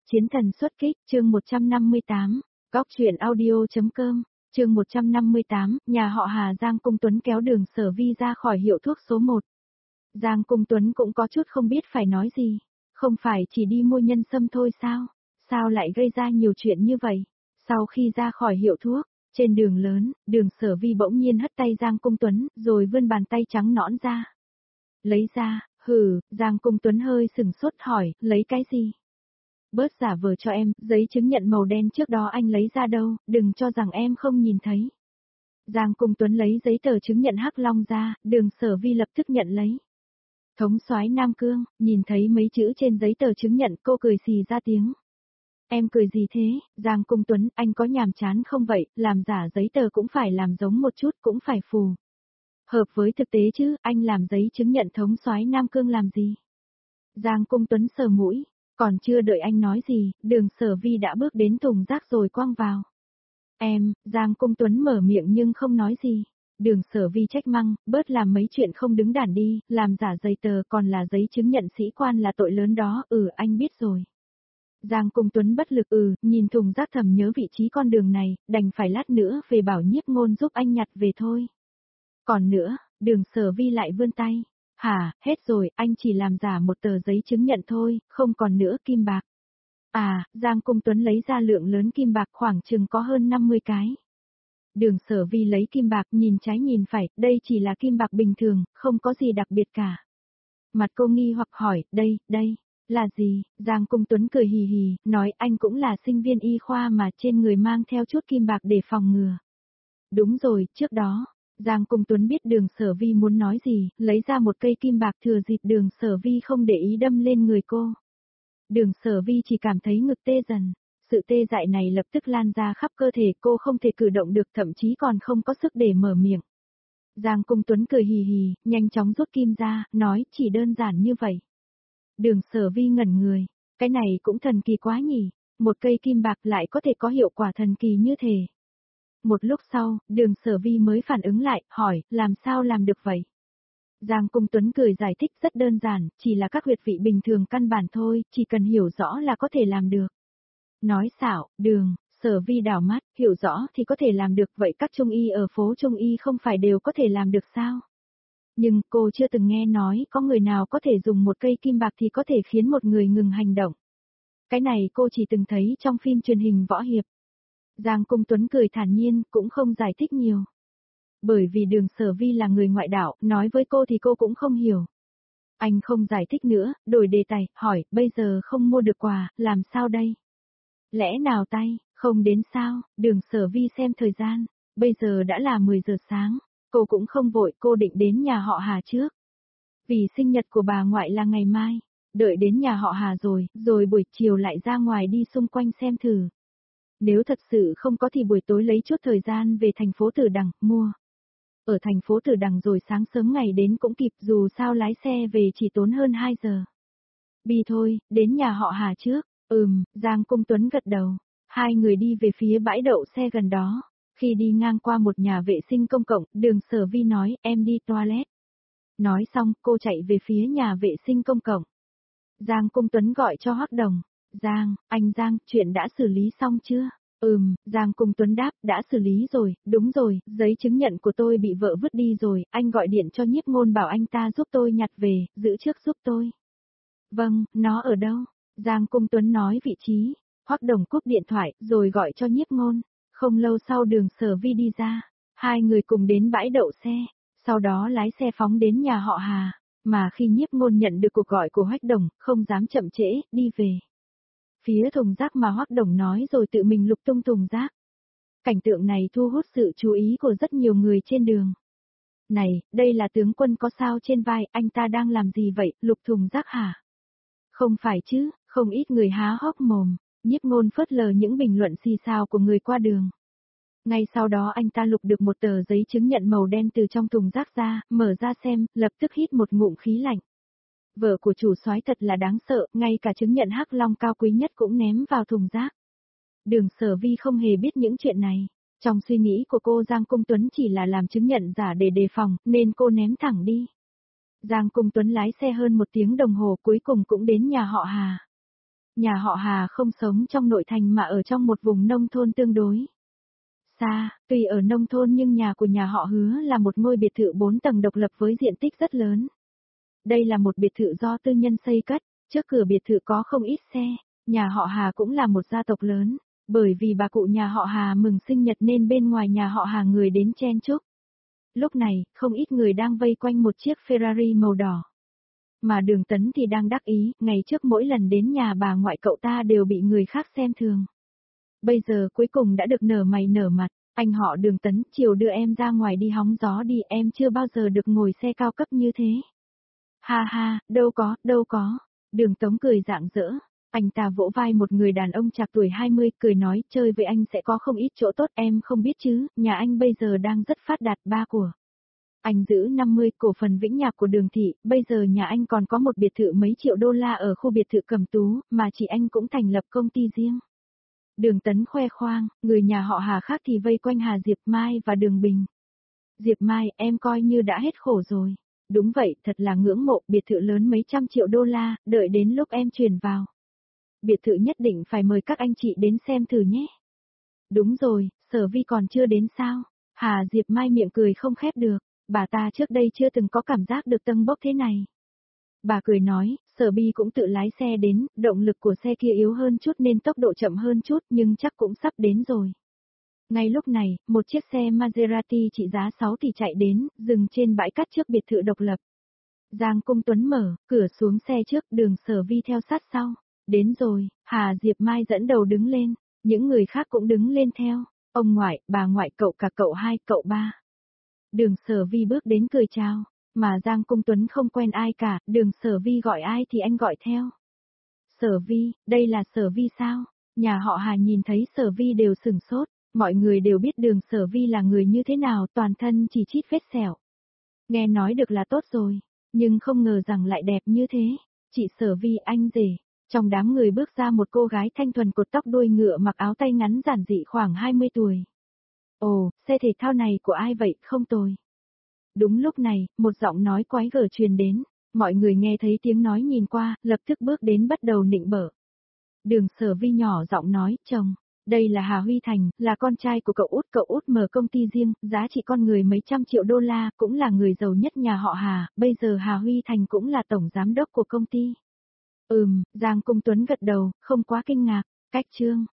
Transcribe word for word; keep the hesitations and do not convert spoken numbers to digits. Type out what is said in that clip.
Chiến thần xuất kích, chương một trăm năm mươi tám, góc truyện audio.com, chương một trăm năm mươi tám, nhà họ Hà Giang Cung Tuấn kéo Đường Sở Vi ra khỏi hiệu thuốc số một. Giang Cung Tuấn cũng có chút không biết phải nói gì, không phải chỉ đi mua nhân sâm thôi sao, sao lại gây ra nhiều chuyện như vậy. Sau khi ra khỏi hiệu thuốc, trên đường lớn, Đường Sở Vi bỗng nhiên hất tay Giang Cung Tuấn, rồi vươn bàn tay trắng nõn ra. Lấy ra, hừ, Giang Cung Tuấn hơi sừng sốt hỏi, lấy cái gì? Bớt giả vờ cho em, giấy chứng nhận màu đen trước đó anh lấy ra đâu, đừng cho rằng em không nhìn thấy. Giang Cung Tuấn lấy giấy tờ chứng nhận Hắc Long ra, Đường Sở Vi lập tức nhận lấy. Thống soái Nam Cương, nhìn thấy mấy chữ trên giấy tờ chứng nhận, cô cười xì ra tiếng. Em cười gì thế, Giang Cung Tuấn, anh có nhàm chán không vậy, làm giả giấy tờ cũng phải làm giống một chút, cũng phải phù hợp với thực tế chứ, anh làm giấy chứng nhận thống soái Nam Cương làm gì? Giang Cung Tuấn sờ mũi, còn chưa đợi anh nói gì, Đường Sở Vi đã bước đến thùng rác rồi quăng vào. Em, Giang Cung Tuấn mở miệng nhưng không nói gì. Đường Sở Vi trách măng, bớt làm mấy chuyện không đứng đắn đi, làm giả giấy tờ còn là giấy chứng nhận sĩ quan là tội lớn đó, ừ anh biết rồi. Giang Cung Tuấn bất lực ừ, nhìn thùng rác thầm nhớ vị trí con đường này, đành phải lát nữa về bảo Nhiếp Ngôn giúp anh nhặt về thôi. Còn nữa, Đường Sở Vi lại vươn tay. Hả, hết rồi, anh chỉ làm giả một tờ giấy chứng nhận thôi, không còn nữa kim bạc. À, Giang Cung Tuấn lấy ra lượng lớn kim bạc khoảng chừng có hơn năm mươi cái. Đường Sở Vi lấy kim bạc nhìn trái nhìn phải, đây chỉ là kim bạc bình thường, không có gì đặc biệt cả. Mặt cô nghi hoặc hỏi, đây, đây, là gì? Giang Cung Tuấn cười hì hì, nói anh cũng là sinh viên y khoa mà trên người mang theo chút kim bạc để phòng ngừa. Đúng rồi, trước đó. Giang Cung Tuấn biết Đường Sở Vi muốn nói gì, lấy ra một cây kim bạc thừa dịp Đường Sở Vi không để ý đâm lên người cô. Đường Sở Vi chỉ cảm thấy ngực tê dần, sự tê dại này lập tức lan ra khắp cơ thể, cô không thể cử động được, thậm chí còn không có sức để mở miệng. Giang Cung Tuấn cười hì hì, nhanh chóng rút kim ra, nói chỉ đơn giản như vậy. Đường Sở Vi ngẩn người, cái này cũng thần kỳ quá nhỉ, một cây kim bạc lại có thể có hiệu quả thần kỳ như thế. Một lúc sau, Đường Sở Vi mới phản ứng lại, hỏi, làm sao làm được vậy? Giang Cung Tuấn cười giải thích rất đơn giản, chỉ là các huyệt vị bình thường căn bản thôi, chỉ cần hiểu rõ là có thể làm được. Nói xảo, Đường Sở Vi đảo mắt, hiểu rõ thì có thể làm được, vậy các trung y ở phố trung y không phải đều có thể làm được sao? Nhưng cô chưa từng nghe nói có người nào có thể dùng một cây kim bạc thì có thể khiến một người ngừng hành động. Cái này cô chỉ từng thấy trong phim truyền hình võ hiệp. Giang Cung Tuấn cười thản nhiên, cũng không giải thích nhiều. Bởi vì Đường Sở Vi là người ngoại đạo, nói với cô thì cô cũng không hiểu. Anh không giải thích nữa, đổi đề tài, hỏi, bây giờ không mua được quà, làm sao đây? Lẽ nào tay, không đến sao? Đường Sở Vi xem thời gian, bây giờ đã là mười giờ sáng, cô cũng không vội, cô định đến nhà họ Hà trước. Vì sinh nhật của bà ngoại là ngày mai, đợi đến nhà họ Hà rồi, rồi buổi chiều lại ra ngoài đi xung quanh xem thử. Nếu thật sự không có thì buổi tối lấy chút thời gian về thành phố Tử Đằng, mua. Ở thành phố Tử Đằng rồi sáng sớm ngày đến cũng kịp, dù sao lái xe về chỉ tốn hơn hai giờ. Bi thôi, đến nhà họ Hà trước, ừm, Giang Cung Tuấn gật đầu. Hai người đi về phía bãi đậu xe gần đó. Khi đi ngang qua một nhà vệ sinh công cộng, Đường Sở Vi nói, em đi toilet. Nói xong, cô chạy về phía nhà vệ sinh công cộng. Giang Cung Tuấn gọi cho Hoắc Đồng. Giang, anh Giang, chuyện đã xử lý xong chưa? Ừm, Giang Cung Tuấn đáp, đã xử lý rồi, đúng rồi, giấy chứng nhận của tôi bị vợ vứt đi rồi, anh gọi điện cho Nhiếp Ngôn bảo anh ta giúp tôi nhặt về, giữ trước giúp tôi. Vâng, nó ở đâu? Giang Cung Tuấn nói vị trí. Hoắc Đồng cúp điện thoại, rồi gọi cho Nhiếp Ngôn. Không lâu sau Đường Sở Vi đi ra, hai người cùng đến bãi đậu xe, sau đó lái xe phóng đến nhà họ Hà, mà khi Nhiếp Ngôn nhận được cuộc gọi của Hoắc Đồng, không dám chậm trễ, đi về. Phía thùng rác mà Hoắc Đồng nói rồi tự mình lục tung thùng rác. Cảnh tượng này thu hút sự chú ý của rất nhiều người trên đường. Này, đây là tướng quân có sao trên vai, anh ta đang làm gì vậy, lục thùng rác hả? Không phải chứ, không ít người há hốc mồm, Nhiếp Ngôn phớt lờ những bình luận xì xào của người qua đường. Ngay sau đó anh ta lục được một tờ giấy chứng nhận màu đen từ trong thùng rác ra, mở ra xem, lập tức hít một ngụm khí lạnh. Vợ của chủ soái thật là đáng sợ, ngay cả chứng nhận Hắc Long cao quý nhất cũng ném vào thùng rác. Đường Sở Vi không hề biết những chuyện này. Trong suy nghĩ của cô, Giang Cung Tuấn chỉ là làm chứng nhận giả để đề phòng, nên cô ném thẳng đi. Giang Cung Tuấn lái xe hơn một tiếng đồng hồ cuối cùng cũng đến nhà họ Hà. Nhà họ Hà không sống trong nội thành mà ở trong một vùng nông thôn tương đối xa, tuy ở nông thôn nhưng nhà của nhà họ Hứa là một ngôi biệt thự bốn tầng độc lập với diện tích rất lớn. Đây là một biệt thự do tư nhân xây cất, trước cửa biệt thự có không ít xe, nhà họ Hà cũng là một gia tộc lớn, bởi vì bà cụ nhà họ Hà mừng sinh nhật nên bên ngoài nhà họ Hà người đến chen chúc. Lúc này, không ít người đang vây quanh một chiếc Ferrari màu đỏ. Mà Đường Tấn thì đang đắc ý, ngày trước mỗi lần đến nhà bà ngoại cậu ta đều bị người khác xem thường. Bây giờ cuối cùng đã được nở mày nở mặt, anh họ Đường Tấn, chiều đưa em ra ngoài đi hóng gió đi, em chưa bao giờ được ngồi xe cao cấp như thế. Ha ha, đâu có, đâu có. Đường Tống cười rạng rỡ. Anh ta vỗ vai một người đàn ông chạc tuổi hai mươi, cười nói, chơi với anh sẽ có không ít chỗ tốt, em không biết chứ, nhà anh bây giờ đang rất phát đạt, ba của. Anh giữ năm mươi cổ phần Vĩnh Nhạc của Đường Thị, bây giờ nhà anh còn có một biệt thự mấy triệu đô la ở khu biệt thự Cẩm Tú, mà chị anh cũng thành lập công ty riêng. Đường Tấn khoe khoang, người nhà họ Hà khác thì vây quanh Hà Diệp Mai và Đường Bình. Diệp Mai, em coi như đã hết khổ rồi. Đúng vậy, thật là ngưỡng mộ, biệt thự lớn mấy trăm triệu đô la, đợi đến lúc em chuyển vào. Biệt thự nhất định phải mời các anh chị đến xem thử nhé. Đúng rồi, Sở Vi còn chưa đến sao? Hà Diệp Mai miệng cười không khép được, bà ta trước đây chưa từng có cảm giác được tâng bốc thế này. Bà cười nói, Sở Bi cũng tự lái xe đến, động lực của xe kia yếu hơn chút nên tốc độ chậm hơn chút nhưng chắc cũng sắp đến rồi. Ngay lúc này, một chiếc xe Maserati trị giá sáu tỷ chạy đến, dừng trên bãi cát trước biệt thự độc lập. Giang Cung Tuấn mở, cửa xuống xe trước, Đường Sở Vi theo sát sau. Đến rồi, Hà Diệp Mai dẫn đầu đứng lên, những người khác cũng đứng lên theo, ông ngoại, bà ngoại, cậu cả, cậu hai, cậu ba. Đường Sở Vi bước đến cười chào, mà Giang Cung Tuấn không quen ai cả, Đường Sở Vi gọi ai thì anh gọi theo. Sở Vi, đây là Sở Vi sao? Nhà họ Hà nhìn thấy Sở Vi đều sửng sốt, mọi người đều biết Đường Sở Vi là người như thế nào, toàn thân chỉ chít vết sẹo. Nghe nói được là tốt rồi, nhưng không ngờ rằng lại đẹp như thế. Chị Sở Vi, anh rể. Trong đám người bước ra một cô gái thanh thuần cột tóc đuôi ngựa mặc áo tay ngắn giản dị khoảng hai mươi tuổi. Ồ, xe thể thao này của ai vậy, không tồi. Đúng lúc này, một giọng nói quái gở truyền đến, mọi người nghe thấy tiếng nói nhìn qua, lập tức bước đến bắt đầu nịnh bợ. Đường Sở Vi nhỏ giọng nói, chồng, đây là Hà Huy Thành, là con trai của cậu út, cậu út mở công ty riêng, giá trị con người mấy trăm triệu đô la, cũng là người giàu nhất nhà họ Hà, bây giờ Hà Huy Thành cũng là tổng giám đốc của công ty. Ừm, Giang Cung Tuấn gật đầu, không quá kinh ngạc, cách chương.